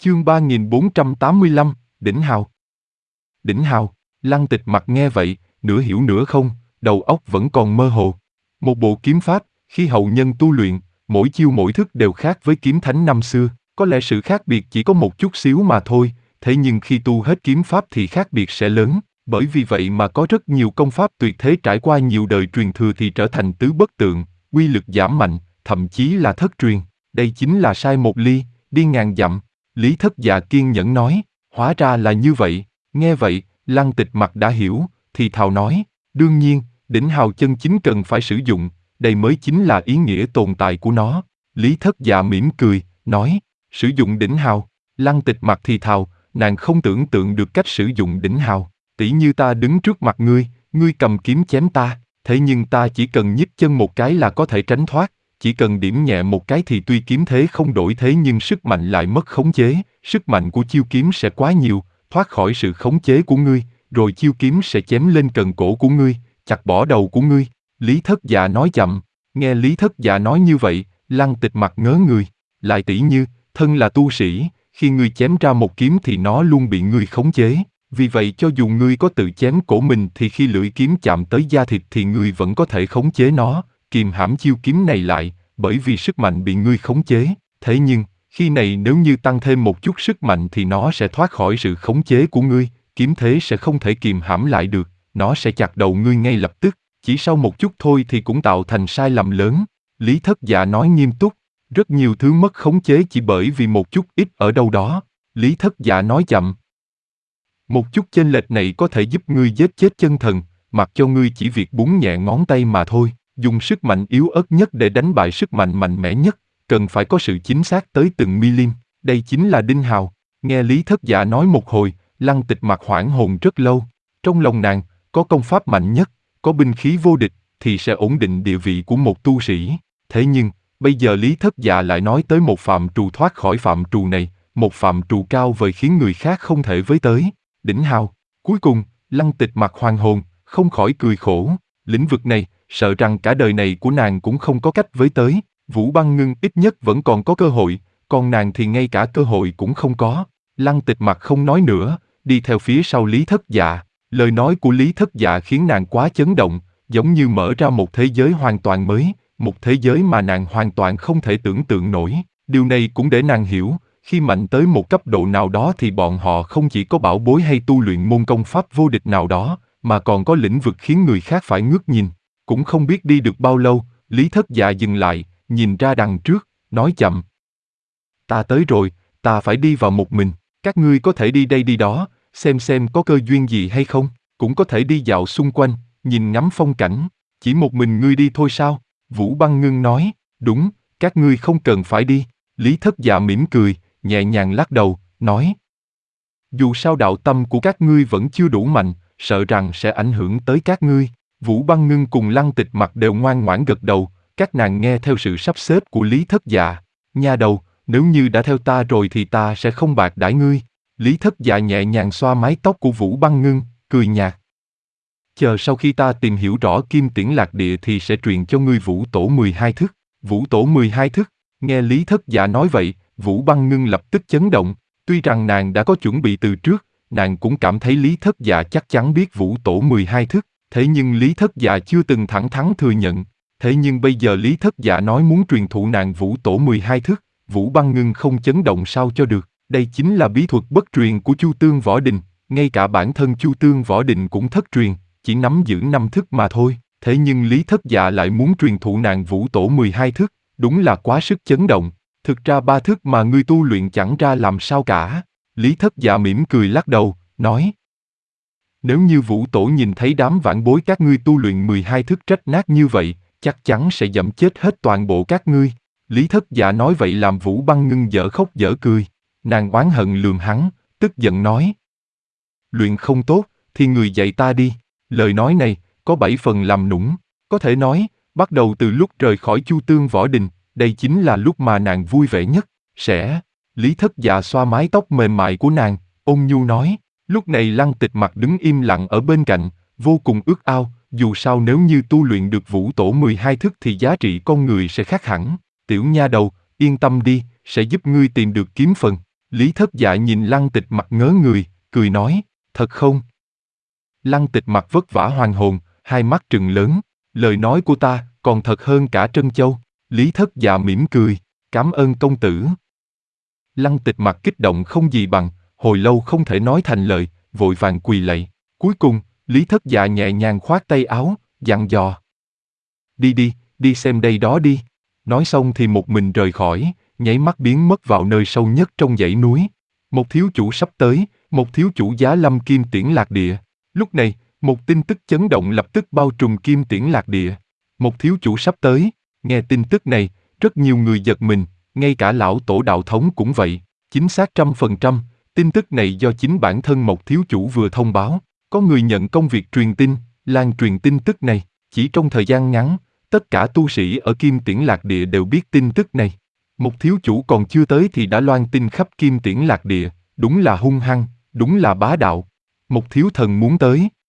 Chương 3485, Đỉnh Hào. Đỉnh Hào, Lăng Tịch Mặc nghe vậy, nửa hiểu nửa không, đầu óc vẫn còn mơ hồ. Một bộ kiếm pháp, khi hậu nhân tu luyện, mỗi chiêu mỗi thức đều khác với kiếm thánh năm xưa, có lẽ sự khác biệt chỉ có một chút xíu mà thôi, thế nhưng khi tu hết kiếm pháp thì khác biệt sẽ lớn, bởi vì vậy mà có rất nhiều công pháp tuyệt thế trải qua nhiều đời truyền thừa thì trở thành tứ bất tượng, uy lực giảm mạnh, thậm chí là thất truyền. Đây chính là sai một ly, đi ngàn dặm. Lý Thất Dạ kiên nhẫn nói, hóa ra là như vậy. Nghe vậy, Lăng Tịch Mặc đã hiểu, thì thào nói, đương nhiên, đỉnh hào chân chính cần phải sử dụng, đây mới chính là ý nghĩa tồn tại của nó. Lý Thất Dạ mỉm cười, nói, sử dụng đỉnh hào. Lăng Tịch Mặc thì thào, nàng không tưởng tượng được cách sử dụng đỉnh hào. Tỉ như ta đứng trước mặt ngươi, ngươi cầm kiếm chém ta, thế nhưng ta chỉ cần nhích chân một cái là có thể tránh thoát. Chỉ cần điểm nhẹ một cái thì tuy kiếm thế không đổi thế nhưng sức mạnh lại mất khống chế, sức mạnh của chiêu kiếm sẽ quá nhiều, thoát khỏi sự khống chế của ngươi, rồi chiêu kiếm sẽ chém lên cần cổ của ngươi, chặt bỏ đầu của ngươi. Lý Thất Dạ nói chậm, nghe Lý Thất Dạ nói như vậy, Lăng Tịch Mặc ngớ người, lại tỉ như, thân là tu sĩ, khi ngươi chém ra một kiếm thì nó luôn bị ngươi khống chế, vì vậy cho dù ngươi có tự chém cổ mình thì khi lưỡi kiếm chạm tới da thịt thì ngươi vẫn có thể khống chế nó, kìm hãm chiêu kiếm này lại, bởi vì sức mạnh bị ngươi khống chế. Thế nhưng, khi này nếu như tăng thêm một chút sức mạnh thì nó sẽ thoát khỏi sự khống chế của ngươi, kiếm thế sẽ không thể kìm hãm lại được, nó sẽ chặt đầu ngươi ngay lập tức, chỉ sau một chút thôi thì cũng tạo thành sai lầm lớn. Lý Thất Dạ nói nghiêm túc, rất nhiều thứ mất khống chế chỉ bởi vì một chút ít ở đâu đó. Lý Thất Dạ nói chậm, một chút chênh lệch này có thể giúp ngươi giết chết chân thần, mặc cho ngươi chỉ việc búng nhẹ ngón tay mà thôi. Dùng sức mạnh yếu ớt nhất để đánh bại sức mạnh mạnh mẽ nhất, cần phải có sự chính xác tới từng milim. Đây chính là đinh hào. Nghe Lý Thất Dạ nói một hồi, Lăng Tịch Mặc hoảng hồn rất lâu. Trong lòng nàng, có công pháp mạnh nhất, có binh khí vô địch, thì sẽ ổn định địa vị của một tu sĩ. Thế nhưng, bây giờ Lý Thất Dạ lại nói tới một phạm trù thoát khỏi phạm trù này, một phạm trù cao vời khiến người khác không thể với tới. Đỉnh hào. Cuối cùng, Lăng Tịch Mặc hoàn hồn, không khỏi cười khổ. Lĩnh vực này, sợ rằng cả đời này của nàng cũng không có cách với tới. Vũ Băng Ngưng ít nhất vẫn còn có cơ hội, còn nàng thì ngay cả cơ hội cũng không có. Lăng Tịch Mặc không nói nữa, đi theo phía sau Lý Thất Dạ. Lời nói của Lý Thất Dạ khiến nàng quá chấn động, giống như mở ra một thế giới hoàn toàn mới, một thế giới mà nàng hoàn toàn không thể tưởng tượng nổi. Điều này cũng để nàng hiểu, khi mạnh tới một cấp độ nào đó thì bọn họ không chỉ có bảo bối hay tu luyện môn công pháp vô địch nào đó, mà còn có lĩnh vực khiến người khác phải ngước nhìn. Cũng không biết đi được bao lâu, Lý Thất Dạ dừng lại, nhìn ra đằng trước, nói chậm. Ta tới rồi, ta phải đi vào một mình, các ngươi có thể đi đây đi đó, xem có cơ duyên gì hay không, cũng có thể đi dạo xung quanh, nhìn ngắm phong cảnh, chỉ một mình ngươi đi thôi sao? Vũ Băng Ngưng nói, đúng, các ngươi không cần phải đi. Lý Thất Dạ mỉm cười, nhẹ nhàng lắc đầu, nói. Dù sao đạo tâm của các ngươi vẫn chưa đủ mạnh, sợ rằng sẽ ảnh hưởng tới các ngươi. Vũ Băng Ngưng cùng Lăng Tịch Mặc đều ngoan ngoãn gật đầu, các nàng nghe theo sự sắp xếp của Lý Thất Dạ. Nha đầu, nếu như đã theo ta rồi thì ta sẽ không bạc đãi ngươi. Lý Thất Dạ nhẹ nhàng xoa mái tóc của Vũ Băng Ngưng, cười nhạt. Chờ sau khi ta tìm hiểu rõ Kim Tiễn Lạc Địa thì sẽ truyền cho ngươi Vũ Tổ 12 thức. Vũ Tổ 12 thức, nghe Lý Thất Dạ nói vậy, Vũ Băng Ngưng lập tức chấn động. Tuy rằng nàng đã có chuẩn bị từ trước, nàng cũng cảm thấy Lý Thất Dạ chắc chắn biết Vũ Tổ 12 thức, thế nhưng Lý Thất Dạ chưa từng thẳng thắn thừa nhận. Thế nhưng bây giờ Lý Thất Dạ nói muốn truyền thụ nàng Vũ Tổ 12 thức, Vũ Băng Ngưng không chấn động sao cho được. Đây chính là bí thuật bất truyền của Chu Tương Võ Đình, ngay cả bản thân Chu Tương Võ Đình cũng thất truyền, chỉ nắm giữ 5 thức mà thôi. Thế nhưng Lý Thất Dạ lại muốn truyền thụ nàng Vũ Tổ 12 thức, đúng là quá sức chấn động. Thực ra 3 thức mà ngươi tu luyện chẳng ra làm sao cả. Lý Thất Dạ mỉm cười lắc đầu, nói. Nếu như Vũ Tổ nhìn thấy đám vãn bối các ngươi tu luyện 12 thức rách nát như vậy, chắc chắn sẽ giẫm chết hết toàn bộ các ngươi. Lý Thất Dạ nói vậy làm Vũ Băng Ngưng dở khóc dở cười. Nàng oán hận lườm hắn, tức giận nói. Luyện không tốt, thì người dạy ta đi. Lời nói này, có 7 phần làm nũng. Có thể nói, bắt đầu từ lúc rời khỏi Chu Tương Võ Đình, đây chính là lúc mà nàng vui vẻ nhất. Lý Thất Dạ xoa mái tóc mềm mại của nàng, ôn nhu nói. Lúc này Lăng Tịch Mặc đứng im lặng ở bên cạnh, vô cùng ước ao, dù sao nếu như tu luyện được Vũ Tổ 12 thức thì giá trị con người sẽ khác hẳn. Tiểu nha đầu, yên tâm đi, sẽ giúp ngươi tìm được kiếm phần. Lý Thất Dạ nhìn Lăng Tịch Mặc ngớ người, cười nói, thật không? Lăng Tịch Mặc vất vả hoàn hồn, hai mắt trừng lớn, lời nói của ta còn thật hơn cả trân châu. Lý Thất Dạ mỉm cười, cảm ơn công tử. Lăng Tịch Mặc kích động không gì bằng, hồi lâu không thể nói thành lời, vội vàng quỳ lạy. Cuối cùng, Lý Thất Dạ nhẹ nhàng khoát tay áo, dặn dò. Đi đi, đi xem đây đó đi. Nói xong thì một mình rời khỏi, nháy mắt biến mất vào nơi sâu nhất trong dãy núi. Một thiếu chủ sắp tới, một thiếu chủ giá lâm Kim Tiễn Lạc Địa. Lúc này, một tin tức chấn động lập tức bao trùm Kim Tiễn Lạc Địa. Một thiếu chủ sắp tới, nghe tin tức này, rất nhiều người giật mình, ngay cả lão tổ đạo thống cũng vậy. Chính xác 100%, tin tức này do chính bản thân một thiếu chủ vừa thông báo. Có người nhận công việc truyền tin, lan truyền tin tức này. Chỉ trong thời gian ngắn, tất cả tu sĩ ở Kim Tiễn Lạc Địa đều biết tin tức này. Một thiếu chủ còn chưa tới thì đã loan tin khắp Kim Tiễn Lạc Địa, đúng là hung hăng, đúng là bá đạo. Một thiếu thần muốn tới.